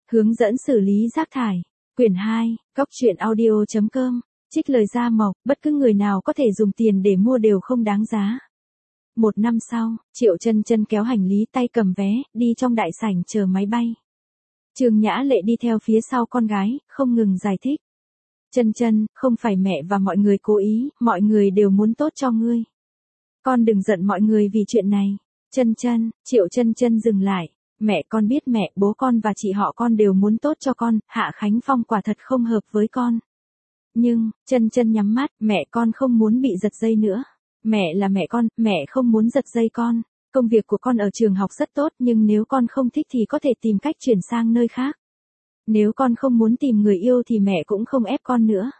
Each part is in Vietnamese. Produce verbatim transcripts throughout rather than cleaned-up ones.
Hướng dẫn xử lý rác thải. Quyển hai, Cóc truyện audio chấm com. Trích lời Gia Mộc, bất cứ người nào có thể dùng tiền để mua đều không đáng giá. Một năm sau, Triệu Chân Chân kéo hành lý tay cầm vé, đi trong đại sảnh chờ máy bay. Trương Nhã Lệ đi theo phía sau con gái, không ngừng giải thích. Chân Chân, không phải mẹ và mọi người cố ý, mọi người đều muốn tốt cho ngươi. Con đừng giận mọi người vì chuyện này. Chân Chân, Triệu Chân Chân dừng lại. Mẹ con biết mẹ, bố con và chị họ con đều muốn tốt cho con, Hạ Khánh Phong quả thật không hợp với con. Nhưng, Chân Chân nhắm mắt, mẹ con không muốn bị giật dây nữa. Mẹ là mẹ con, mẹ không muốn giật dây con. Công việc của con ở trường học rất tốt nhưng nếu con không thích thì có thể tìm cách chuyển sang nơi khác. Nếu con không muốn tìm người yêu thì mẹ cũng không ép con nữa.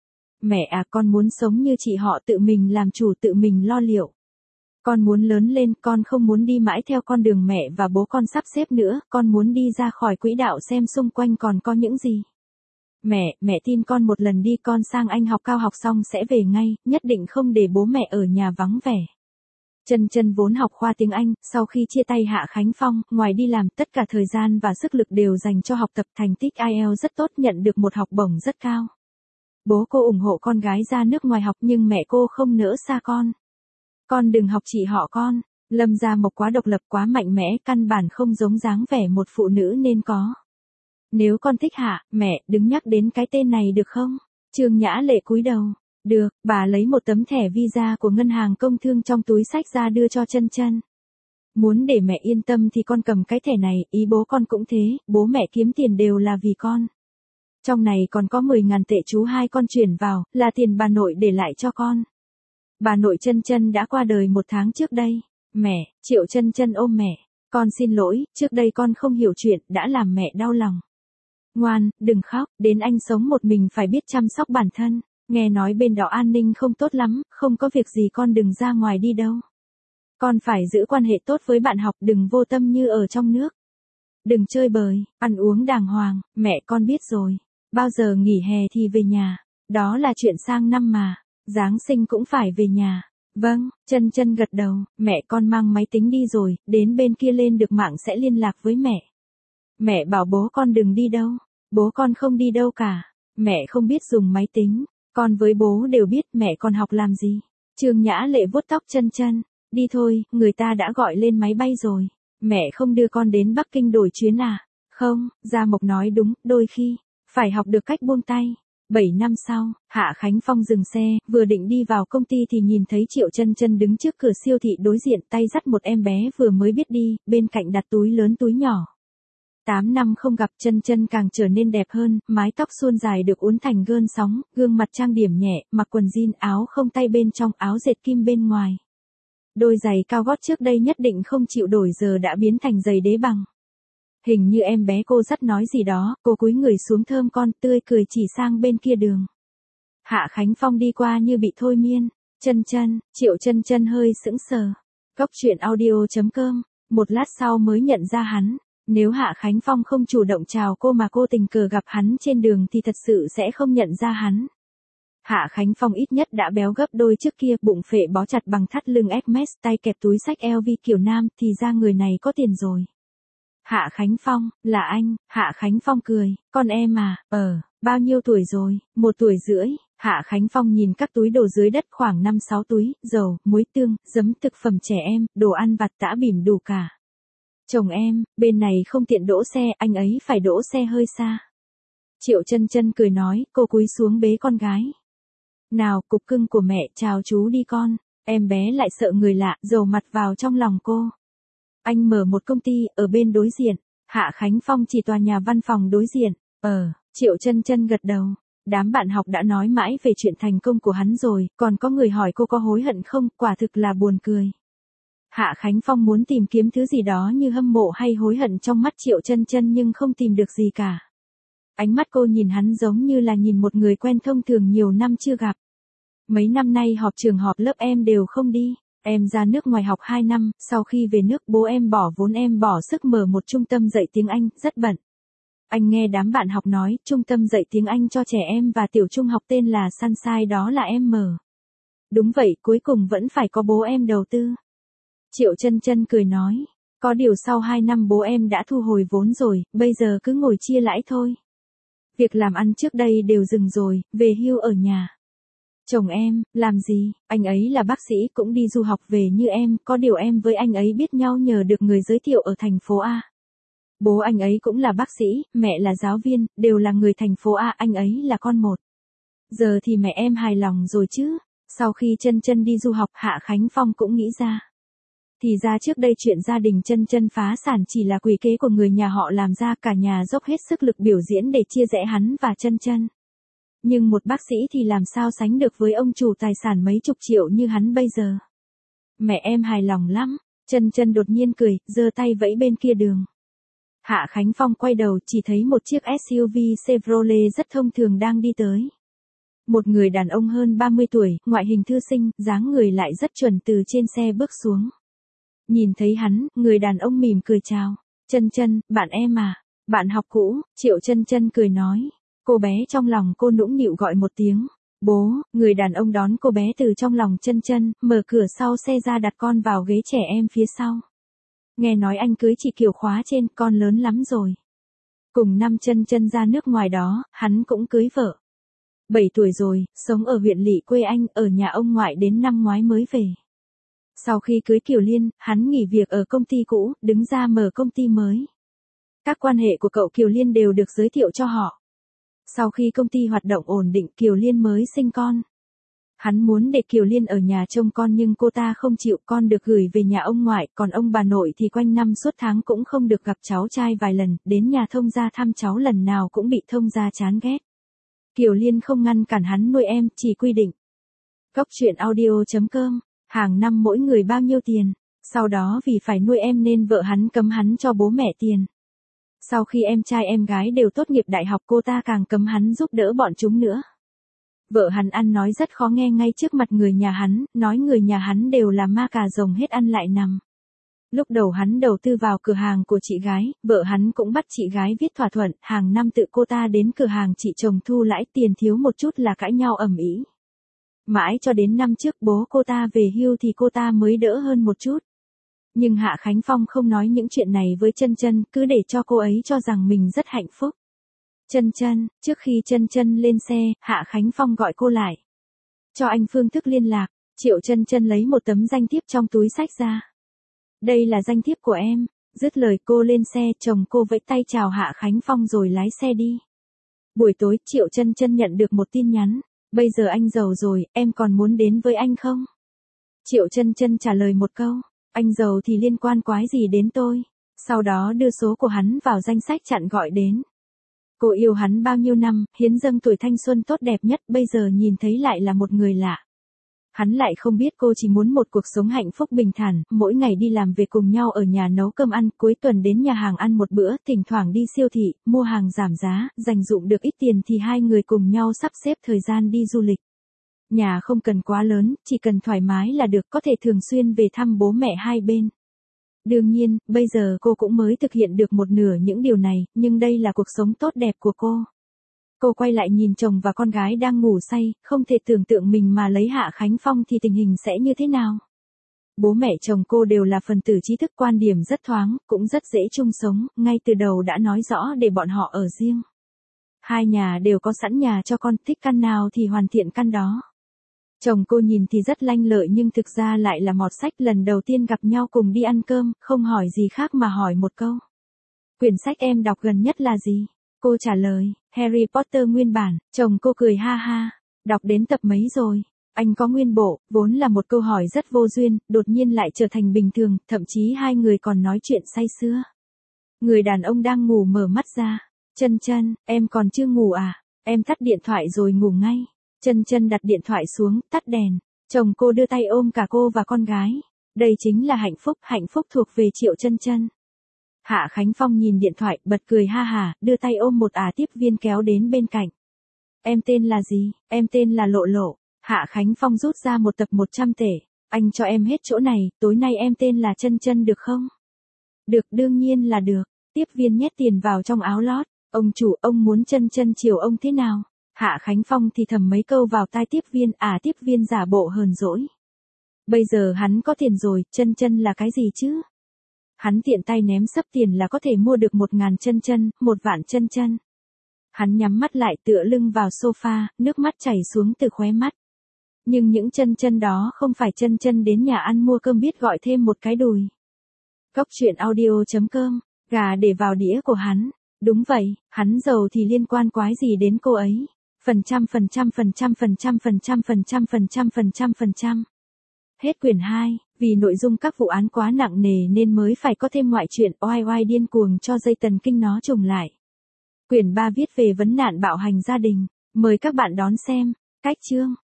Mẹ à, con muốn sống như chị họ tự mình làm chủ tự mình lo liệu. Con muốn lớn lên, con không muốn đi mãi theo con đường mẹ và bố con sắp xếp nữa, con muốn đi ra khỏi quỹ đạo xem xung quanh còn có những gì. Mẹ, mẹ tin con một lần đi, con sang Anh học cao học xong sẽ về ngay, nhất định không để bố mẹ ở nhà vắng vẻ. Chân Chân vốn học khoa tiếng Anh, sau khi chia tay Hạ Khánh Phong, ngoài đi làm, tất cả thời gian và sức lực đều dành cho học tập, thành tích ai eo rất tốt, nhận được một học bổng rất cao. Bố cô ủng hộ con gái ra nước ngoài học nhưng mẹ cô không nỡ xa con. Con đừng học chị họ con. Lâm Gia Mộc quá độc lập, quá mạnh mẽ, căn bản không giống dáng vẻ một phụ nữ nên có. Nếu con thích Hạ, mẹ, đừng nhắc đến cái tên này được không? Trương Nhã Lệ cúi đầu. Được, bà lấy một tấm thẻ visa của ngân hàng công thương trong túi xách ra đưa cho Chân Chân. Muốn để mẹ yên tâm thì con cầm cái thẻ này, ý bố con cũng thế, bố mẹ kiếm tiền đều là vì con. Trong này còn có mười ngàn tệ chú hai con chuyển vào, là tiền bà nội để lại cho con. Bà nội Chân Chân đã qua đời một tháng trước đây. Mẹ, Triệu Chân Chân ôm mẹ. Con xin lỗi, trước đây con không hiểu chuyện, đã làm mẹ đau lòng. Ngoan, đừng khóc, đến anh sống một mình phải biết chăm sóc bản thân. Nghe nói bên đó an ninh không tốt lắm, không có việc gì con đừng ra ngoài đi đâu. Con phải giữ quan hệ tốt với bạn học, đừng vô tâm như ở trong nước. Đừng chơi bời, ăn uống đàng hoàng, mẹ con biết rồi. Bao giờ nghỉ hè thì về nhà. Đó là chuyện sang năm mà. Giáng sinh cũng phải về nhà. Vâng, Chân Chân gật đầu, mẹ con mang máy tính đi rồi, đến bên kia lên được mạng sẽ liên lạc với mẹ. Mẹ bảo bố con đừng đi đâu. Bố con không đi đâu cả. Mẹ không biết dùng máy tính. Con với bố đều biết, mẹ con học làm gì. Trương Nhã Lệ vuốt tóc Chân Chân. Đi thôi, người ta đã gọi lên máy bay rồi. Mẹ không đưa con đến Bắc Kinh đổi chuyến à? Không, Gia Mộc nói đúng, đôi khi, phải học được cách buông tay. Bảy năm sau, Hạ Khánh Phong dừng xe, vừa định đi vào công ty thì nhìn thấy Triệu Chân Chân đứng trước cửa siêu thị đối diện, tay dắt một em bé vừa mới biết đi, bên cạnh đặt túi lớn túi nhỏ. Tám năm không gặp, Chân Chân càng trở nên đẹp hơn, mái tóc suôn dài được uốn thành gơn sóng, gương mặt trang điểm nhẹ, mặc quần jean, áo không tay bên trong, áo dệt kim bên ngoài. Đôi giày cao gót trước đây nhất định không chịu đổi giờ đã biến thành giày đế bằng. Hình như em bé cô dắt nói gì đó, cô cúi người xuống thơm con, tươi cười chỉ sang bên kia đường. Hạ Khánh Phong đi qua như bị thôi miên. Chân Chân, Triệu Chân Chân hơi sững sờ. Cóc truyện audio chấm com. Một lát sau mới nhận ra hắn. Nếu Hạ Khánh Phong không chủ động chào cô mà cô tình cờ gặp hắn trên đường thì thật sự sẽ không nhận ra hắn. Hạ Khánh Phong ít nhất đã béo gấp đôi trước kia, bụng phệ bó chặt bằng thắt lưng Hermes, tay kẹp túi xách eo vi kiểu nam, thì ra người này có tiền rồi. Hạ Khánh Phong, là anh. Hạ Khánh Phong cười, con em à, ờ, bao nhiêu tuổi rồi? Một tuổi rưỡi. Hạ Khánh Phong nhìn các túi đồ dưới đất, khoảng năm sáu túi, dầu, muối tương, giấm, thực phẩm trẻ em, đồ ăn vặt tã bỉm đủ cả. Chồng em, bên này không tiện đỗ xe, anh ấy phải đỗ xe hơi xa. Triệu Chân Chân cười nói, cô cúi xuống bế con gái. Nào, cục cưng của mẹ, chào chú đi con. Em bé lại sợ người lạ, dầu mặt vào trong lòng cô. Anh mở một công ty, ở bên đối diện. Hạ Khánh Phong chỉ tòa nhà văn phòng đối diện. Ờ, Triệu Chân Chân gật đầu. Đám bạn học đã nói mãi về chuyện thành công của hắn rồi, còn có người hỏi cô có hối hận không, quả thực là buồn cười. Hạ Khánh Phong muốn tìm kiếm thứ gì đó như hâm mộ hay hối hận trong mắt Triệu Chân Chân nhưng không tìm được gì cả. Ánh mắt cô nhìn hắn giống như là nhìn một người quen thông thường nhiều năm chưa gặp. Mấy năm nay họp trường họp lớp em đều không đi. Em ra nước ngoài học hai năm, sau khi về nước bố em bỏ vốn em bỏ sức mở một trung tâm dạy tiếng Anh, rất bận. Anh nghe đám bạn học nói, trung tâm dạy tiếng Anh cho trẻ em và tiểu trung học tên là Sunshine, đó là em mở. Đúng vậy, cuối cùng vẫn phải có bố em đầu tư. Triệu Chân Chân cười nói, Có điều sau hai năm bố em đã thu hồi vốn rồi, bây giờ cứ ngồi chia lãi thôi. Việc làm ăn trước đây đều dừng rồi, về hưu ở nhà. Chồng em, làm gì, anh ấy là bác sĩ cũng đi du học về như em, có điều em với anh ấy biết nhau nhờ được người giới thiệu ở thành phố A. Bố anh ấy cũng là bác sĩ, mẹ là giáo viên, đều là người thành phố A, anh ấy là con một. Giờ thì mẹ em hài lòng rồi chứ. Sau khi Chân Chân đi du học, Hạ Khánh Phong cũng nghĩ ra. Thì ra trước đây chuyện gia đình Chân Chân phá sản chỉ là quỷ kế của người nhà họ làm ra, cả nhà dốc hết sức lực biểu diễn để chia rẽ hắn và Chân Chân. Nhưng một bác sĩ thì làm sao sánh được với ông chủ tài sản mấy chục triệu như hắn bây giờ. Mẹ em hài lòng lắm. Chân Chân đột nhiên cười, giơ tay vẫy bên kia đường. Hạ Khánh Phong quay đầu chỉ thấy một chiếc ét u vê Chevrolet rất thông thường đang đi tới. Một người đàn ông hơn ba mươi tuổi, ngoại hình thư sinh, dáng người lại rất chuẩn từ trên xe bước xuống. Nhìn thấy hắn, người đàn ông mỉm cười chào. Chân Chân, bạn em à? Bạn học cũ, Triệu Chân Chân cười nói. Cô bé trong lòng cô nũng nịu gọi một tiếng. Bố, người đàn ông đón cô bé từ trong lòng Chân Chân, mở cửa sau xe ra đặt con vào ghế trẻ em phía sau. Nghe nói anh cưới chị Kiều khóa trên, con lớn lắm rồi. Cùng năm Chân Chân ra nước ngoài đó, hắn cũng cưới vợ. bảy tuổi rồi, sống ở huyện lỵ quê anh, ở nhà ông ngoại đến năm ngoái mới về. Sau khi cưới Kiều Liên, hắn nghỉ việc ở công ty cũ, đứng ra mở công ty mới. Các quan hệ của cậu Kiều Liên đều được giới thiệu cho họ. Sau khi công ty hoạt động ổn định, Kiều Liên mới sinh con. Hắn muốn để Kiều Liên ở nhà trông con nhưng cô ta không chịu, con được gửi về nhà ông ngoại, còn ông bà nội thì quanh năm suốt tháng cũng không được gặp cháu trai vài lần, đến nhà thông gia thăm cháu lần nào cũng bị thông gia chán ghét. Kiều Liên không ngăn cản hắn nuôi em, chỉ quy định. Cốc truyện audio chấm com, hàng năm mỗi người bao nhiêu tiền, sau đó vì phải nuôi em nên vợ hắn cấm hắn cho bố mẹ tiền. Sau khi em trai em gái đều tốt nghiệp đại học, cô ta càng cấm hắn giúp đỡ bọn chúng nữa. Vợ hắn ăn nói rất khó nghe ngay trước mặt người nhà hắn, nói người nhà hắn đều là ma cà rồng hết ăn lại nằm. Lúc đầu hắn đầu tư vào cửa hàng của chị gái, vợ hắn cũng bắt chị gái viết thỏa thuận, hàng năm tự cô ta đến cửa hàng chị chồng thu lãi, tiền thiếu một chút là cãi nhau ầm ĩ. Mãi cho đến năm trước bố cô ta về hưu thì cô ta mới đỡ hơn một chút. Nhưng Hạ Khánh Phong không nói những chuyện này với Chân Chân, cứ để cho cô ấy cho rằng mình rất hạnh phúc. Chân Chân, trước khi Chân Chân lên xe, Hạ Khánh Phong gọi cô lại. Cho anh phương thức liên lạc. Triệu Chân Chân lấy một tấm danh thiếp trong túi xách ra. Đây là danh thiếp của em. Dứt lời cô lên xe, chồng cô vẫy tay chào Hạ Khánh Phong rồi lái xe đi. Buổi tối, Triệu Chân Chân nhận được một tin nhắn. Bây giờ anh giàu rồi, em còn muốn đến với anh không? Triệu Chân Chân trả lời một câu. Anh giàu thì liên quan quái gì đến tôi? Sau đó đưa số của hắn vào danh sách chặn gọi đến. Cô yêu hắn bao nhiêu năm, hiến dâng tuổi thanh xuân tốt đẹp nhất, bây giờ nhìn thấy lại là một người lạ. Hắn lại không biết cô chỉ muốn một cuộc sống hạnh phúc bình thản, mỗi ngày đi làm về cùng nhau ở nhà nấu cơm ăn, cuối tuần đến nhà hàng ăn một bữa, thỉnh thoảng đi siêu thị, mua hàng giảm giá, dành dụm được ít tiền thì hai người cùng nhau sắp xếp thời gian đi du lịch. Nhà không cần quá lớn, chỉ cần thoải mái là được, có thể thường xuyên về thăm bố mẹ hai bên. Đương nhiên, bây giờ cô cũng mới thực hiện được một nửa những điều này, nhưng đây là cuộc sống tốt đẹp của cô. Cô quay lại nhìn chồng và con gái đang ngủ say, không thể tưởng tượng mình mà lấy Hạ Khánh Phong thì tình hình sẽ như thế nào. Bố mẹ chồng cô đều là phần tử trí thức, quan điểm rất thoáng, cũng rất dễ chung sống, ngay từ đầu đã nói rõ để bọn họ ở riêng. Hai nhà đều có sẵn nhà cho con, thích căn nào thì hoàn thiện căn đó. Chồng cô nhìn thì rất lanh lợi nhưng thực ra lại là mọt sách, lần đầu tiên gặp nhau cùng đi ăn cơm, không hỏi gì khác mà hỏi một câu. Quyển sách em đọc gần nhất là gì? Cô trả lời, Harry Potter nguyên bản, chồng cô cười ha ha, đọc đến tập mấy rồi? Anh có nguyên bộ, vốn là một câu hỏi rất vô duyên, đột nhiên lại trở thành bình thường, thậm chí hai người còn nói chuyện say sưa. Người đàn ông đang ngủ mở mắt ra. Chân Chân, em còn chưa ngủ à? Em tắt điện thoại rồi ngủ ngay. Chân Chân đặt điện thoại xuống, tắt đèn. Chồng cô đưa tay ôm cả cô và con gái. Đây chính là hạnh phúc, hạnh phúc thuộc về Triệu Chân Chân. Hạ Khánh Phong nhìn điện thoại, bật cười ha hả, đưa tay ôm một ả tiếp viên kéo đến bên cạnh. Em tên là gì? Em tên là Lộ Lộ. Hạ Khánh Phong rút ra một tập một trăm tể. Anh cho em hết chỗ này, tối nay em tên là Chân Chân được không? Được, đương nhiên là được. Tiếp viên nhét tiền vào trong áo lót. Ông chủ, ông muốn Chân Chân chiều ông thế nào? Hạ Khánh Phong thì thầm mấy câu vào tai tiếp viên, à tiếp viên giả bộ hờn dỗi. Bây giờ hắn có tiền rồi, Chân Chân là cái gì chứ? Hắn tiện tay ném sấp tiền là có thể mua được một ngàn chân chân, một vạn chân chân. Hắn nhắm mắt lại tựa lưng vào sofa, nước mắt chảy xuống từ khóe mắt. Nhưng những chân chân đó không phải chân chân đến nhà ăn mua cơm biết gọi thêm một cái đùi. Cốc truyện audio chấm com, gà để vào đĩa của hắn. Đúng vậy, hắn giàu thì liên quan quái gì đến cô ấy. Phần trăm phần trăm phần trăm phần trăm phần trăm phần trăm phần trăm phần trăm phần trăm. Hết quyển hai, vì nội dung các vụ án quá nặng nề nên mới phải có thêm ngoại truyện oai oai điên cuồng cho dây tần kinh nó trùng lại. Quyển ba viết về vấn nạn bạo hành gia đình, mời các bạn đón xem. Cách chương